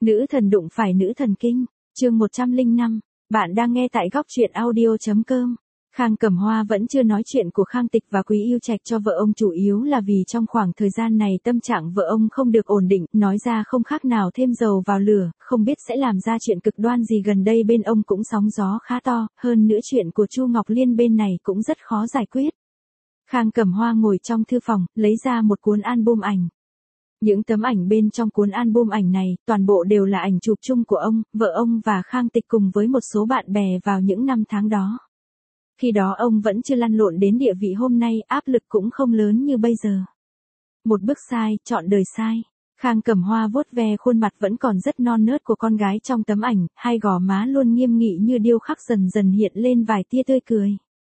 Nữ thần đụng phải nữ thần kinh, chương 105, bạn đang nghe tại góc truyện audio.com. Khang Cẩm Hoa vẫn chưa nói chuyện của Khang Tịch và Quý Yêu Trạch cho vợ ông, chủ yếu là vì trong khoảng thời gian này tâm trạng vợ ông không được ổn định, nói ra không khác nào thêm dầu vào lửa, không biết sẽ làm ra chuyện cực đoan gì. Gần đây bên ông cũng sóng gió khá to, hơn nữa chuyện của Chu Ngọc Liên bên này cũng rất khó giải quyết. Khang Cẩm Hoa ngồi trong thư phòng, lấy ra một cuốn album ảnh. Những tấm ảnh bên trong cuốn album ảnh này, toàn bộ đều là ảnh chụp chung của ông, vợ ông và Khang Tịch cùng với một số bạn bè vào những năm tháng đó. Khi đó ông vẫn chưa lăn lộn đến địa vị hôm nay, áp lực cũng không lớn như bây giờ. Một bước sai, chọn đời sai. Khang Cẩm Hoa vuốt ve khuôn mặt vẫn còn rất non nớt của con gái trong tấm ảnh, hai gò má luôn nghiêm nghị như điêu khắc dần dần hiện lên vài tia tươi cười.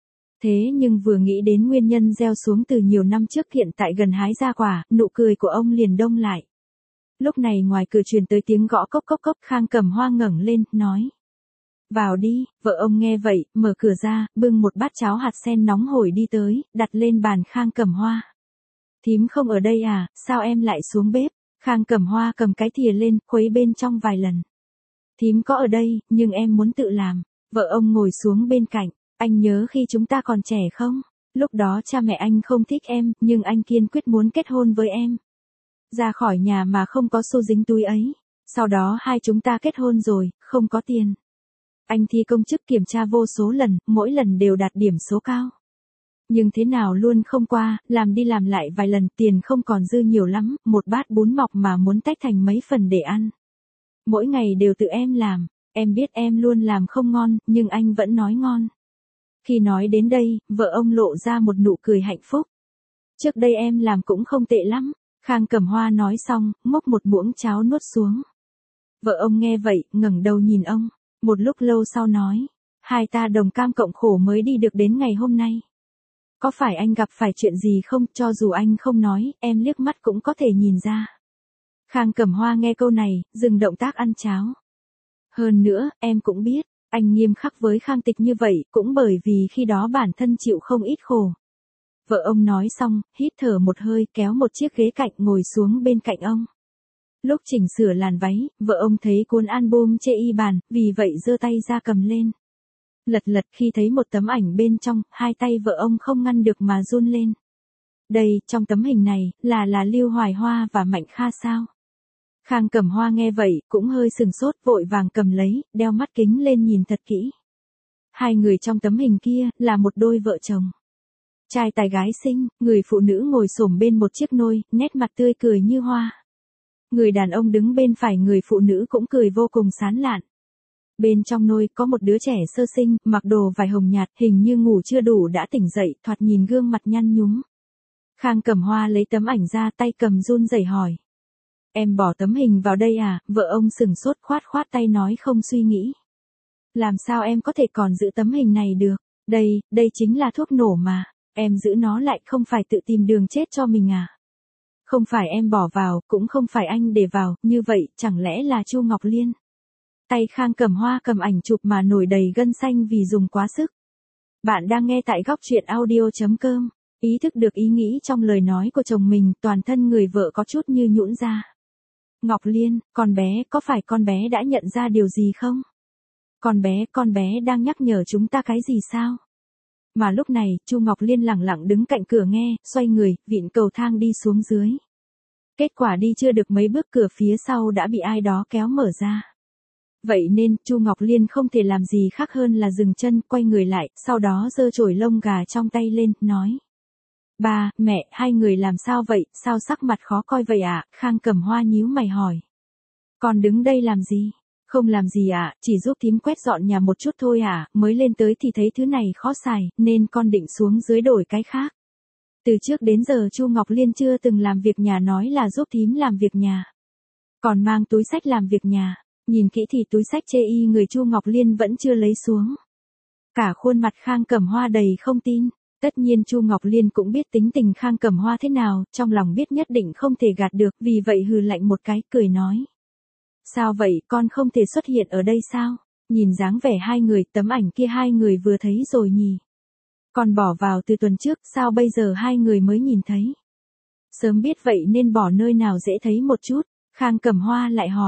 Thế nhưng vừa nghĩ đến nguyên nhân gieo xuống từ nhiều năm trước hiện tại gần hái ra quả, nụ cười của ông liền đông lại. Lúc này ngoài cửa truyền tới tiếng gõ cốc cốc cốc, Khang Cẩm Hoa ngẩng lên, nói: "Vào đi." Vợ ông nghe vậy, mở cửa ra, bưng một bát cháo hạt sen nóng hổi đi tới, đặt lên bàn Khang Cẩm Hoa. "Thím không ở đây à, sao em lại xuống bếp?" Khang Cẩm Hoa cầm cái thìa lên, khuấy bên trong vài lần. "Thím có ở đây, nhưng em muốn tự làm." Vợ ông ngồi xuống bên cạnh. "Anh nhớ khi chúng ta còn trẻ không? Lúc đó cha mẹ anh không thích em, nhưng anh kiên quyết muốn kết hôn với em. Ra khỏi nhà mà không có xu dính túi ấy. Sau đó hai chúng ta kết hôn rồi, không có tiền. Anh thi công chức kiểm tra vô số lần, mỗi lần đều đạt điểm số cao. Nhưng thế nào luôn không qua, làm đi làm lại vài lần, tiền không còn dư nhiều lắm, một bát bún mọc mà muốn tách thành mấy phần để ăn. Mỗi ngày đều tự em làm, em biết em luôn làm không ngon, nhưng anh vẫn nói ngon." Khi nói đến đây, vợ ông lộ ra một nụ cười hạnh phúc. "Trước đây em làm cũng không tệ lắm." Khang Cẩm Hoa nói xong, múc một muỗng cháo nuốt xuống. Vợ ông nghe vậy, ngẩng đầu nhìn ông, một lúc lâu sau nói: "Hai ta đồng cam cộng khổ mới đi được đến ngày hôm nay. Có phải anh gặp phải chuyện gì không? Cho dù anh không nói, em liếc mắt cũng có thể nhìn ra." Khang Cẩm Hoa nghe câu này, dừng động tác ăn cháo. "Hơn nữa, em cũng biết, anh nghiêm khắc với Khang Tịch như vậy, cũng bởi vì khi đó bản thân chịu không ít khổ." Vợ ông nói xong, hít thở một hơi, kéo một chiếc ghế cạnh ngồi xuống bên cạnh ông. Lúc chỉnh sửa làn váy, vợ ông thấy cuốn album chê y bàn, vì vậy giơ tay ra cầm lên. Lật lật khi thấy một tấm ảnh bên trong, hai tay vợ ông không ngăn được mà run lên. Đây, trong tấm hình này, là Lưu Hoài Hoa và Mạnh Kha sao? Khang Cẩm Hoa nghe vậy, cũng hơi sừng sốt, vội vàng cầm lấy, đeo mắt kính lên nhìn thật kỹ. Hai người trong tấm hình kia, là một đôi vợ chồng. Trai tài gái xinh, người phụ nữ ngồi xổm bên một chiếc nôi, nét mặt tươi cười như hoa. Người đàn ông đứng bên phải người phụ nữ cũng cười vô cùng sán lạn. Bên trong nôi có một đứa trẻ sơ sinh, mặc đồ vải hồng nhạt, hình như ngủ chưa đủ đã tỉnh dậy, thoạt nhìn gương mặt nhăn nhúm. Khang Cẩm Hoa lấy tấm ảnh ra, tay cầm run rẩy hỏi: "Em bỏ tấm hình vào đây à?" Vợ ông sừng sốt, khoát khoát tay nói không suy nghĩ: "Làm sao em có thể còn giữ tấm hình này được? Đây chính là thuốc nổ mà. Em giữ nó lại không phải tự tìm đường chết cho mình à? Không phải em bỏ vào, cũng không phải anh để vào, như vậy, chẳng lẽ là Chu Ngọc Liên?" Tay Khang Cẩm Hoa cầm ảnh chụp mà nổi đầy gân xanh vì dùng quá sức. Bạn đang nghe tại góc truyện audio.com. Ý thức được ý nghĩ trong lời nói của chồng mình, toàn thân người vợ có chút như nhũn ra. "Ngọc Liên, con bé, có phải con bé đã nhận ra điều gì không? Con bé đang nhắc nhở chúng ta cái gì sao?" Mà lúc này, Chu Ngọc Liên lẳng lặng đứng cạnh cửa nghe, xoay người, vịn cầu thang đi xuống dưới. Kết quả đi chưa được mấy bước, cửa phía sau đã bị ai đó kéo mở ra. Vậy nên, Chu Ngọc Liên không thể làm gì khác hơn là dừng chân, quay người lại, sau đó giơ chổi lông gà trong tay lên, nói: "Ba, mẹ, hai người làm sao vậy, sao sắc mặt khó coi vậy ạ?" Khang Cẩm Hoa nhíu mày hỏi: "Con đứng đây làm gì?" "Không làm gì ạ, chỉ giúp thím quét dọn nhà một chút thôi ạ, mới lên tới thì thấy thứ này khó xài, nên con định xuống dưới đổi cái khác." Từ trước đến giờ Chu Ngọc Liên chưa từng làm việc nhà, nói là giúp thím làm việc nhà. Còn mang túi xách làm việc nhà, nhìn kỹ thì túi xách chê y người Chu Ngọc Liên vẫn chưa lấy xuống. Cả khuôn mặt Khang Cẩm Hoa đầy không tin. Tất nhiên Chu Ngọc Liên cũng biết tính tình Khang Cẩm Hoa thế nào, trong lòng biết nhất định không thể gạt được, vì vậy hừ lạnh một cái, cười nói: "Sao vậy, con không thể xuất hiện ở đây sao? Nhìn dáng vẻ hai người, tấm ảnh kia hai người vừa thấy rồi nhỉ? Con bỏ vào từ tuần trước, sao bây giờ hai người mới nhìn thấy? Sớm biết vậy nên bỏ nơi nào dễ thấy một chút." Khang Cẩm Hoa lại hỏi: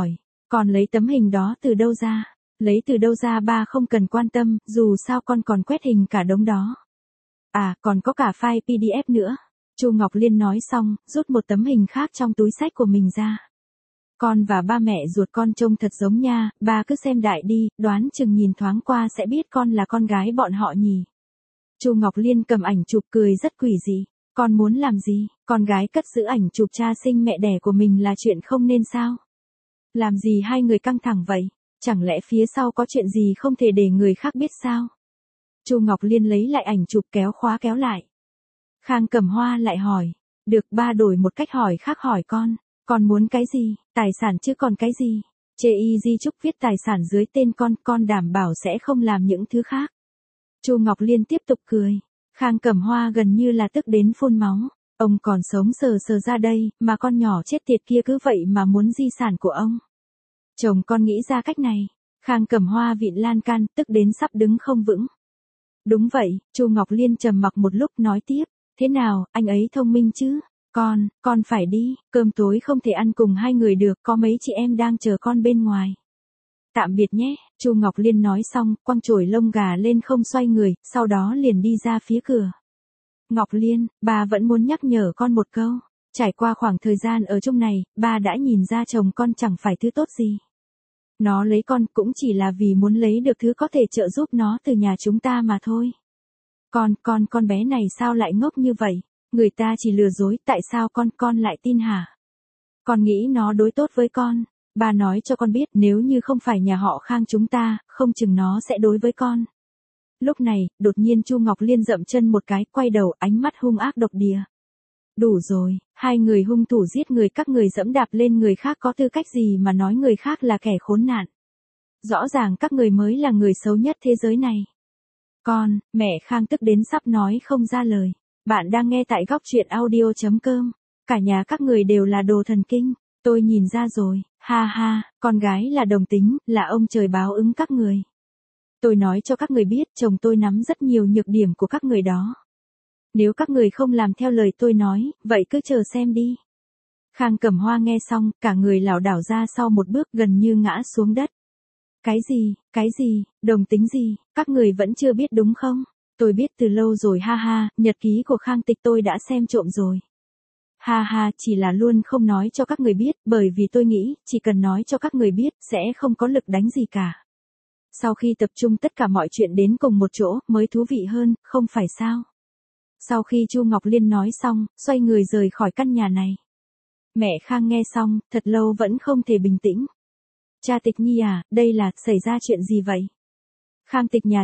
Còn lấy tấm hình đó từ đâu ra? Lấy từ đâu ra ba không cần quan tâm, dù sao con còn quét hình cả đống đó. À, còn có cả file PDF nữa. Chu Ngọc Liên nói xong, rút một tấm hình khác trong túi xách của mình ra. Con và ba mẹ ruột con trông thật giống nha, ba cứ xem đại đi, đoán chừng nhìn thoáng qua sẽ biết con là con gái bọn họ nhỉ. Chu Ngọc Liên cầm ảnh chụp cười rất quỷ dị. Con muốn làm gì? Con gái cất giữ ảnh chụp cha sinh mẹ đẻ của mình là chuyện không nên sao? Làm gì hai người căng thẳng vậy? Chẳng lẽ phía sau có chuyện gì không thể để người khác biết sao? Chu Ngọc Liên lấy lại ảnh chụp kéo khóa kéo lại. Khang Cẩm Hoa lại hỏi. Được, ba đổi một cách hỏi khác hỏi con muốn cái gì? Tài sản chứ còn cái gì? Chê y di chúc viết tài sản dưới tên con đảm bảo sẽ không làm những thứ khác. Chu Ngọc Liên tiếp tục cười. Khang Cẩm Hoa gần như là tức đến phun máu. Ông còn sống sờ sờ ra đây, mà con nhỏ chết tiệt kia cứ vậy mà muốn di sản của ông. Chồng con nghĩ ra cách này. Khang Cẩm Hoa vịn lan can, tức đến sắp đứng không vững. Đúng vậy, Chu Ngọc Liên trầm mặc một lúc nói tiếp. Thế nào, anh ấy thông minh chứ? Con phải đi, cơm tối không thể ăn cùng hai người được, có mấy chị em đang chờ con bên ngoài. Tạm biệt nhé, Chu Ngọc Liên nói xong, quăng chổi lông gà lên không xoay người, sau đó liền đi ra phía cửa. Ngọc Liên, bà vẫn muốn nhắc nhở con một câu. Trải qua khoảng thời gian ở chung này, bà đã nhìn ra chồng con chẳng phải thứ tốt gì. Nó lấy con cũng chỉ là vì muốn lấy được thứ có thể trợ giúp nó từ nhà chúng ta mà thôi. Con bé này sao lại ngốc như vậy? Người ta chỉ lừa dối, tại sao con lại tin hả? Con nghĩ nó đối tốt với con. Bà nói cho con biết nếu như không phải nhà họ Khang chúng ta, không chừng nó sẽ đối với con. Lúc này, đột nhiên Chu Ngọc Liên dậm chân một cái, quay đầu, ánh mắt hung ác độc địa. Đủ rồi, hai người hung thủ giết người, các người dẫm đạp lên người khác có tư cách gì mà nói người khác là kẻ khốn nạn. Rõ ràng các người mới là người xấu nhất thế giới này. Mẹ Khang tức đến sắp nói không ra lời. Bạn đang nghe tại góc truyện audio.com. Cả nhà các người đều là đồ thần kinh. Tôi nhìn ra rồi, ha ha, con gái là đồng tính, là ông trời báo ứng các người. Tôi nói cho các người biết, chồng tôi nắm rất nhiều nhược điểm của các người đó. Nếu các người không làm theo lời tôi nói, vậy cứ chờ xem đi. Khang Cẩm Hoa nghe xong, cả người lảo đảo ra sau một bước, gần như ngã xuống đất. Cái gì, đồng tính gì, các người vẫn chưa biết đúng không? Tôi biết từ lâu rồi ha ha, nhật ký của Khang Tịch tôi đã xem trộm rồi. Ha ha, chỉ là luôn không nói cho các người biết, bởi vì tôi nghĩ, chỉ cần nói cho các người biết, sẽ không có lực đánh gì cả. Sau khi tập trung tất cả mọi chuyện đến cùng một chỗ, mới thú vị hơn, không phải sao? Sau khi Chu Ngọc Liên nói xong, xoay người rời khỏi căn nhà này. Mẹ Khang nghe xong, thật lâu vẫn không thể bình tĩnh. Cha Tịch Nhi à, đây là, xảy ra chuyện gì vậy? Khang Tịch nhà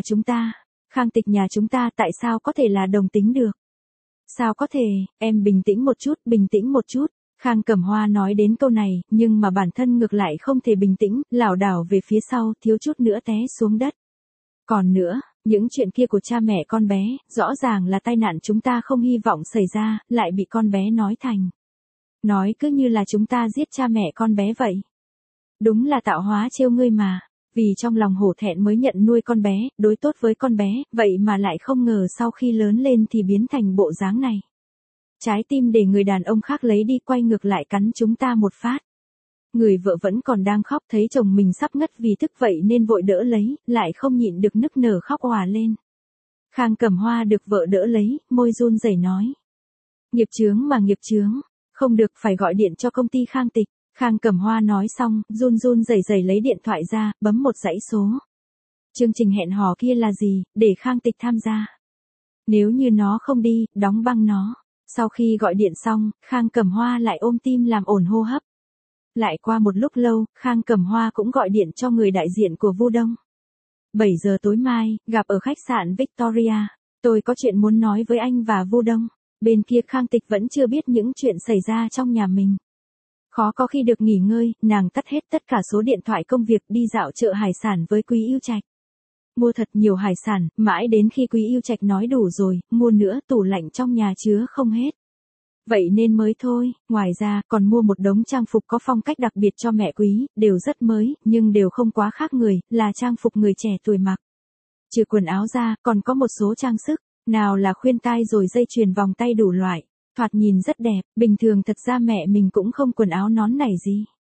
chúng ta tại sao có thể là đồng tính được? Sao có thể, em bình tĩnh một chút. Khang Cẩm Hoa nói đến câu này, nhưng mà bản thân ngược lại không thể bình tĩnh, lảo đảo về phía sau, thiếu chút nữa té xuống đất. Còn nữa, những chuyện kia của cha mẹ con bé, rõ ràng là tai nạn chúng ta không hy vọng xảy ra, lại bị con bé nói thành. Nói cứ như là chúng ta giết cha mẹ con bé vậy. Đúng là tạo hóa trêu ngươi mà. Vì trong lòng hổ thẹn mới nhận nuôi con bé, đối tốt với con bé, vậy mà lại không ngờ sau khi lớn lên thì biến thành bộ dáng này. Trái tim để người đàn ông khác lấy đi, quay ngược lại cắn chúng ta một phát. Người vợ vẫn còn đang khóc, thấy chồng mình sắp ngất vì tức vậy nên vội đỡ lấy, lại không nhịn được nức nở khóc òa lên. Khang Cẩm Hoa được vợ đỡ lấy, môi run rẩy nói. Nghiệp chướng, không được, phải gọi điện cho công ty Khang Tịch. Khang Cẩm Hoa nói xong, run rẩy lấy điện thoại ra, bấm một dãy số. Chương trình hẹn hò kia là gì, để Khang Tịch tham gia. Nếu như nó không đi, đóng băng nó. Sau khi gọi điện xong, Khang Cẩm Hoa lại ôm tim làm ổn hô hấp. Lại qua một lúc lâu, Khang Cẩm Hoa cũng gọi điện cho người đại diện của Vu Đông. 7 giờ tối mai, gặp ở khách sạn Victoria. Tôi có chuyện muốn nói với anh và Vu Đông. Bên kia Khang Tịch vẫn chưa biết những chuyện xảy ra trong nhà mình. Khó có khi được nghỉ ngơi, nàng tắt hết tất cả số điện thoại công việc, đi dạo chợ hải sản với Quý Yêu Trạch. Mua thật nhiều hải sản, mãi đến khi Quý Yêu Trạch nói đủ rồi, mua nữa, tủ lạnh trong nhà chứa không hết. Vậy nên mới thôi, ngoài ra, còn mua một đống trang phục có phong cách đặc biệt cho mẹ Quý, đều rất mới, nhưng đều không quá khác người, là trang phục người trẻ tuổi mặc. Trừ quần áo ra, còn có một số trang sức, nào là khuyên tai rồi dây chuyền vòng tay đủ loại. Thoạt nhìn rất đẹp, bình thường thật ra mẹ mình cũng không quần áo nón nảy gì.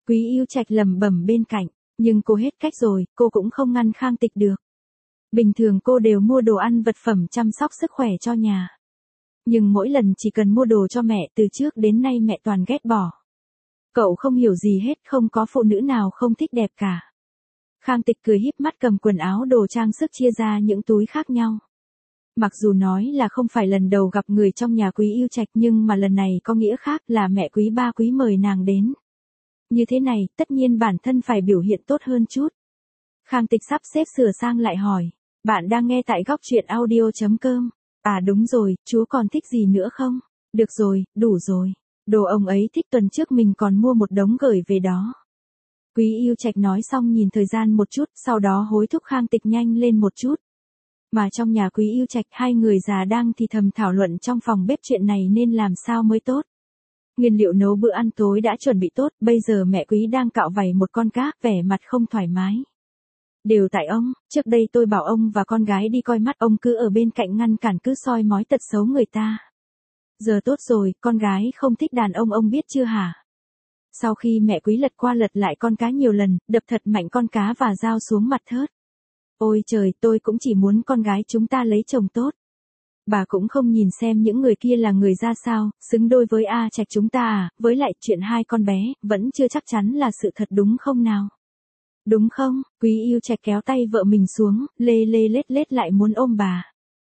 Quý Yêu Trạch lẩm bẩm bên cạnh, nhưng cô hết cách rồi, cô cũng không ngăn Khang Tịch được. Bình thường cô đều mua đồ ăn vật phẩm chăm sóc sức khỏe cho nhà. Nhưng mỗi lần chỉ cần mua đồ cho mẹ từ trước đến nay mẹ toàn ghét bỏ. Cậu không hiểu gì hết, không có phụ nữ nào không thích đẹp cả. Khang Tịch cười híp mắt cầm quần áo đồ trang sức chia ra những túi khác nhau. Mặc dù nói là không phải lần đầu gặp người trong nhà Quý Yêu Trạch nhưng mà lần này có nghĩa khác là mẹ Quý Ba Quý mời nàng đến. Như thế này, tất nhiên bản thân phải biểu hiện tốt hơn chút. Khang Tịch sắp xếp sửa sang lại hỏi, bạn đang nghe tại góc truyện audio.com. À đúng rồi, chú còn thích gì nữa không? Được rồi, đủ rồi. Đồ ông ấy thích tuần trước mình còn mua một đống gửi về đó. Quý Yêu Trạch nói xong nhìn thời gian một chút, sau đó hối thúc Khang Tịch nhanh lên một chút. Mà trong nhà Quý Yêu Trạch hai người già đang thì thầm thảo luận trong phòng bếp chuyện này nên làm sao mới tốt. Nguyên liệu nấu bữa ăn tối đã chuẩn bị tốt, bây giờ mẹ Quý đang cạo vảy một con cá, vẻ mặt không thoải mái. Đều tại ông, trước đây tôi bảo ông và con gái đi coi mắt, ông cứ ở bên cạnh ngăn cản, cứ soi mói tật xấu người ta. Giờ tốt rồi, con gái không thích đàn ông biết chưa hả? Sau khi mẹ Quý lật qua lật lại con cá nhiều lần, đập thật mạnh con cá và dao xuống mặt thớt. Ôi trời, tôi cũng chỉ muốn con gái chúng ta lấy chồng tốt. Bà cũng không nhìn xem những người kia là người ra sao, xứng đôi với A Trạch chúng ta à, với lại chuyện hai con bé, vẫn chưa chắc chắn là sự thật đúng không nào? Đúng không? Quý Yêu Trạch kéo tay vợ mình xuống, lê lê lết lết lại muốn ôm bà.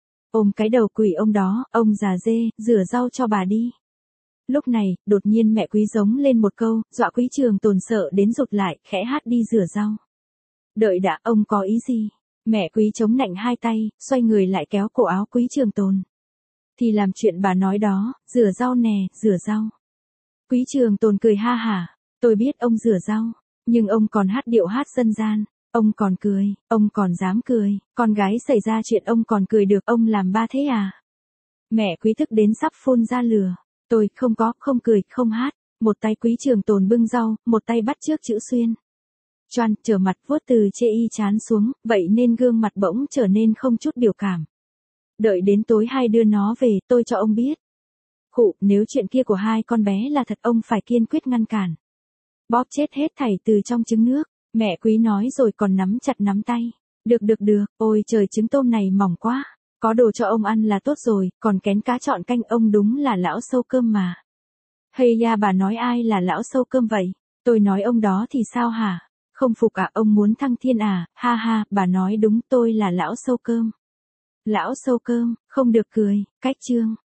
Ôm cái đầu quỷ ông đó, ông già dê, rửa rau cho bà đi. Lúc này, đột nhiên mẹ Quý giống lên một câu, dọa Quý Trường Tồn sợ đến rụt lại, khẽ hát đi rửa rau. Đợi đã, ông có ý gì? Mẹ Quý chống nạnh hai tay, xoay người lại kéo cổ áo Quý Trường Tồn. Thì làm chuyện bà nói đó, rửa rau nè, rửa rau. Quý Trường Tồn cười ha hả, tôi biết ông rửa rau, nhưng ông còn hát điệu hát dân gian, ông còn cười, ông còn dám cười, con gái xảy ra chuyện ông còn cười được, ông làm ba thế à? Mẹ Quý thức đến sắp phun ra lửa, tôi không cười, không hát, một tay Quý Trường Tồn bưng rau, một tay bắt trước chữ xuyên. Choan, trở mặt vuốt từ chê y chán xuống, vậy nên gương mặt bỗng trở nên không chút biểu cảm. Đợi đến tối hai đứa nó về, tôi cho ông biết. Khụ, nếu chuyện kia của hai con bé là thật ông phải kiên quyết ngăn cản. Bóp chết hết thảy từ trong trứng nước, mẹ Quý nói rồi còn nắm chặt nắm tay. Được, ôi trời trứng tôm này mỏng quá, có đồ cho ông ăn là tốt rồi, còn kén cá chọn canh ông đúng là lão sâu cơm mà. Hay da bà nói ai là lão sâu cơm vậy? Tôi nói ông đó thì sao hả? Không phục à, ông muốn thăng thiên à, ha ha, bà nói đúng, tôi là lão sâu cơm. Lão sâu cơm, không được cười, cách chương.